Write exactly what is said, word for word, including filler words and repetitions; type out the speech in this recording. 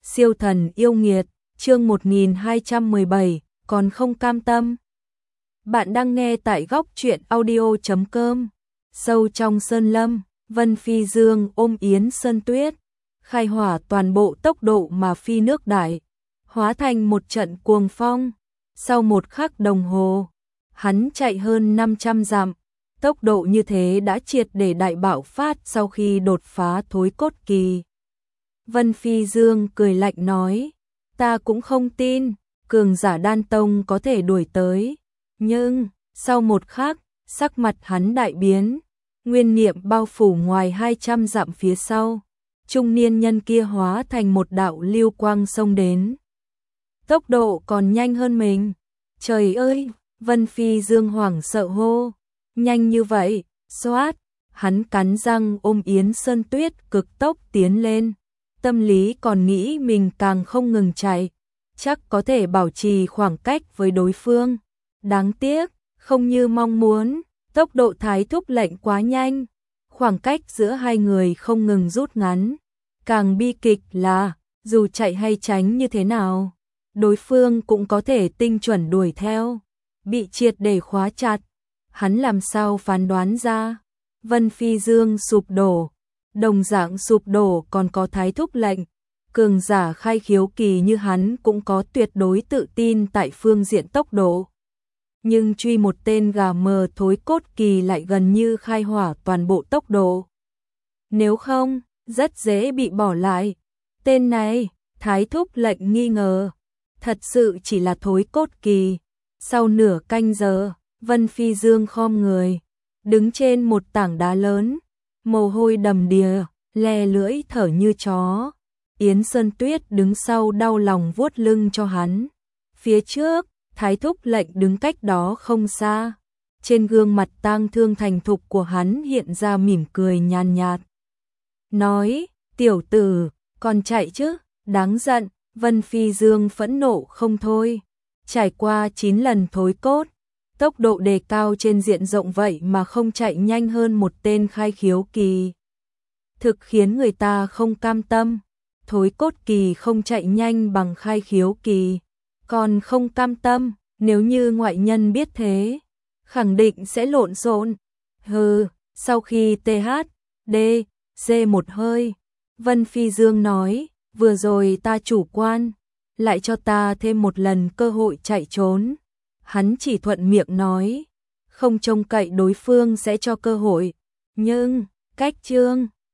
Siêu thần yêu nghiệt, chương một nghìn hai trăm mười bảy, còn không cam tâm. Bạn đang nghe tại góc truyện audio chấm com. Sâu trong sơn lâm, Vân Phi Dương ôm Yến Sơn Tuyết, khai hỏa toàn bộ tốc độ mà phi nước đại, hóa thành một trận cuồng phong. Sau một khắc đồng hồ, hắn chạy hơn năm trăm dặm. Tốc độ như thế đã triệt để đại bạo phát sau khi đột phá thối cốt kỳ. Vân Phi Dương cười lạnh nói, ta cũng không tin, cường giả đan tông có thể đuổi tới. Nhưng, sau một khắc, sắc mặt hắn đại biến, nguyên niệm bao phủ ngoài hai trăm dặm phía sau. Trung niên nhân kia hóa thành một đạo lưu quang xông đến. Tốc độ còn nhanh hơn mình. Trời ơi, Vân Phi Dương hoảng sợ hô, nhanh như vậy, xoát, hắn cắn răng ôm Yến Sơn Tuyết cực tốc tiến lên. Tâm lý còn nghĩ mình càng không ngừng chạy, chắc có thể bảo trì khoảng cách với đối phương. Đáng tiếc, không như mong muốn, tốc độ thái thúc lệnh quá nhanh, khoảng cách giữa hai người không ngừng rút ngắn. Càng bi kịch là, dù chạy hay tránh như thế nào, đối phương cũng có thể tinh chuẩn đuổi theo, bị triệt để khóa chặt. Hắn làm sao phán đoán ra? Vân Phi Dương sụp đổ. Đồng dạng sụp đổ còn có thái thúc lệnh, cường giả khai khiếu kỳ như hắn cũng có tuyệt đối tự tin tại phương diện tốc độ. Nhưng truy một tên gà mờ thối cốt kỳ lại gần như khai hỏa toàn bộ tốc độ. Nếu không, rất dễ bị bỏ lại. Tên này, thái thúc lệnh nghi ngờ, thật sự chỉ là thối cốt kỳ. Sau nửa canh giờ, Vân Phi Dương khom người, đứng trên một tảng đá lớn. Mồ hôi đầm đìa, le lưỡi thở như chó. Yến Sơn Tuyết đứng sau đau lòng vuốt lưng cho hắn. Phía trước, thái thúc lệnh đứng cách đó không xa. Trên gương mặt tang thương thành thục của hắn hiện ra mỉm cười nhàn nhạt. Nói, tiểu tử, còn chạy chứ, đáng giận. Vân Phi Dương phẫn nộ không thôi. Trải qua chín lần thối cốt, tốc độ đề cao trên diện rộng vậy mà không chạy nhanh hơn một tên khai khiếu kỳ. Thực khiến người ta không cam tâm. Thối cốt kỳ không chạy nhanh bằng khai khiếu kỳ, còn không cam tâm. Nếu như ngoại nhân biết thế, khẳng định sẽ lộn xộn. Hừ, sau khi tê hát đê xê một hơi, Vân Phi Dương nói, vừa rồi ta chủ quan, lại cho ta thêm một lần cơ hội chạy trốn. Hắn chỉ thuận miệng nói, không trông cậy đối phương sẽ cho cơ hội. Nhưng, cách chương